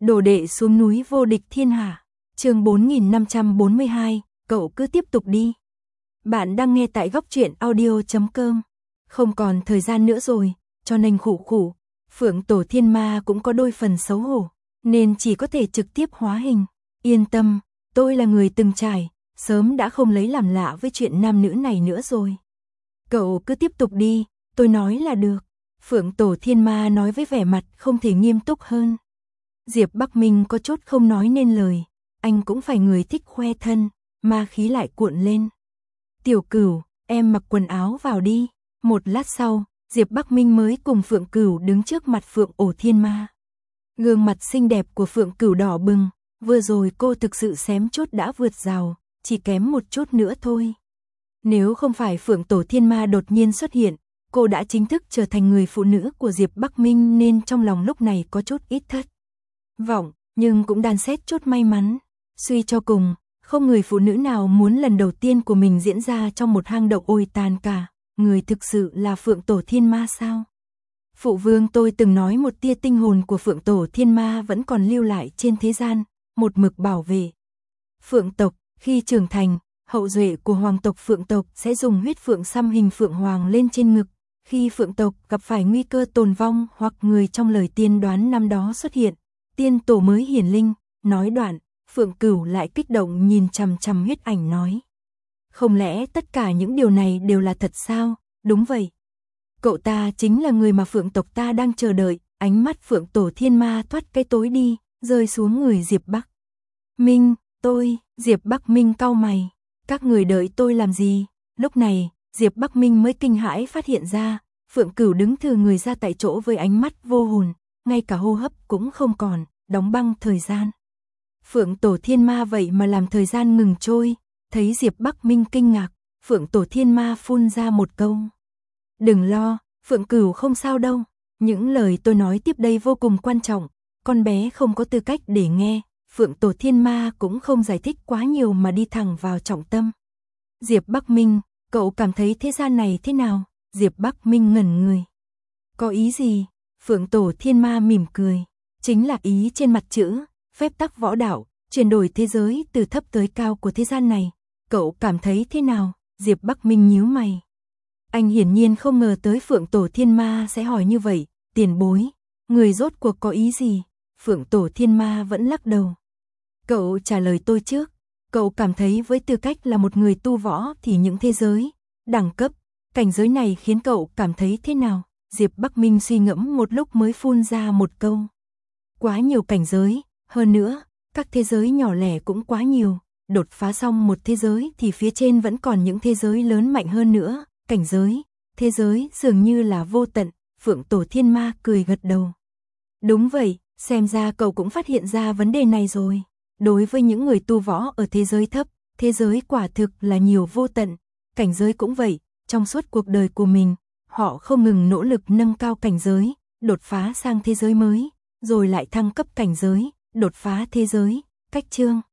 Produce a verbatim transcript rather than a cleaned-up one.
Đồ đệ xuống núi vô địch thiên hạ. Chương bốn nghìn năm trăm bốn mươi hai, cậu cứ tiếp tục đi. Bạn đang nghe tại góc truyện audio chấm com. Không còn thời gian nữa rồi, cho nên khủ khủ, Phượng Tổ Thiên Ma cũng có đôi phần xấu hổ, nên chỉ có thể trực tiếp hóa hình. Yên tâm, tôi là người từng trải, sớm đã không lấy làm lạ với chuyện nam nữ này nữa rồi. Cậu cứ tiếp tục đi, tôi nói là được. Phượng Tổ Thiên Ma nói với vẻ mặt không thể nghiêm túc hơn. Diệp Bắc Minh có chút không nói nên lời, anh cũng phải người thích khoe thân, ma khí lại cuộn lên. Tiểu Cửu, em mặc quần áo vào đi. Một lát sau, Diệp Bắc Minh mới cùng Phượng Cửu đứng trước mặt Phượng Ổ Thiên Ma. Gương mặt xinh đẹp của Phượng Cửu đỏ bừng, vừa rồi cô thực sự xém chút đã vượt rào, chỉ kém một chút nữa thôi. Nếu không phải Phượng Tổ Thiên Ma đột nhiên xuất hiện, cô đã chính thức trở thành người phụ nữ của Diệp Bắc Minh nên trong lòng lúc này có chút ít thất vọng, nhưng cũng đan xét chút may mắn. Suy cho cùng, không người phụ nữ nào muốn lần đầu tiên của mình diễn ra trong một hang động ôi tàn cả. Người thực sự là Phượng Tổ Thiên Ma sao? Phụ vương tôi từng nói một tia tinh hồn của Phượng Tổ Thiên Ma vẫn còn lưu lại trên thế gian, một mực bảo vệ Phượng tộc. Khi trưởng thành, hậu duệ của hoàng tộc Phượng tộc sẽ dùng huyết phượng xăm hình Phượng Hoàng lên trên ngực. Khi Phượng tộc gặp phải nguy cơ tồn vong hoặc người trong lời tiên đoán năm đó xuất hiện, tiên tổ mới hiển linh. Nói đoạn, Phượng Cửu lại kích động nhìn chằm chằm huyết ảnh nói. Không lẽ tất cả những điều này đều là thật sao? Đúng vậy. Cậu ta chính là người mà Phượng tộc ta đang chờ đợi. Ánh mắt Phượng Tổ Thiên Ma thoát cái tối đi, rơi xuống người Diệp Bắc Minh. Tôi, Diệp Bắc Minh cau mày. Các người đợi tôi làm gì? Lúc này, Diệp Bắc Minh mới kinh hãi phát hiện ra, Phượng Cửu đứng thừ người ra tại chỗ với ánh mắt vô hồn, ngay cả hô hấp cũng không còn, đóng băng thời gian. Phượng Tổ Thiên Ma vậy mà làm thời gian ngừng trôi. Thấy Diệp Bắc Minh kinh ngạc, Phượng Tổ Thiên Ma phun ra một câu. Đừng lo, Phượng Cửu không sao đâu. Những lời tôi nói tiếp đây vô cùng quan trọng, con bé không có tư cách để nghe. Phượng Tổ Thiên Ma cũng không giải thích quá nhiều mà đi thẳng vào trọng tâm. Diệp Bắc Minh, cậu cảm thấy thế gian này thế nào? Diệp Bắc Minh ngẩn người. Có ý gì? Phượng Tổ Thiên Ma mỉm cười. Chính là ý trên mặt chữ, phép tắc võ đạo, chuyển đổi thế giới từ thấp tới cao của thế gian này. Cậu cảm thấy thế nào? Diệp Bắc Minh nhíu mày. Anh hiển nhiên không ngờ tới Phượng Tổ Thiên Ma sẽ hỏi như vậy. Tiền bối, người rốt cuộc có ý gì? Phượng Tổ Thiên Ma vẫn lắc đầu. Cậu trả lời tôi trước. Cậu cảm thấy với tư cách là một người tu võ thì những thế giới, đẳng cấp, cảnh giới này khiến cậu cảm thấy thế nào? Diệp Bắc Minh suy ngẫm một lúc mới phun ra một câu. Quá nhiều cảnh giới, hơn nữa, các thế giới nhỏ lẻ cũng quá nhiều. Đột phá xong một thế giới thì phía trên vẫn còn những thế giới lớn mạnh hơn nữa. Cảnh giới, thế giới dường như là vô tận. Phượng Tổ Thiên Ma cười gật đầu. Đúng vậy, xem ra cậu cũng phát hiện ra vấn đề này rồi. Đối với những người tu võ ở thế giới thấp, thế giới quả thực là nhiều vô tận. Cảnh giới cũng vậy, trong suốt cuộc đời của mình, họ không ngừng nỗ lực nâng cao cảnh giới, đột phá sang thế giới mới, rồi lại thăng cấp cảnh giới, đột phá thế giới. Cách chương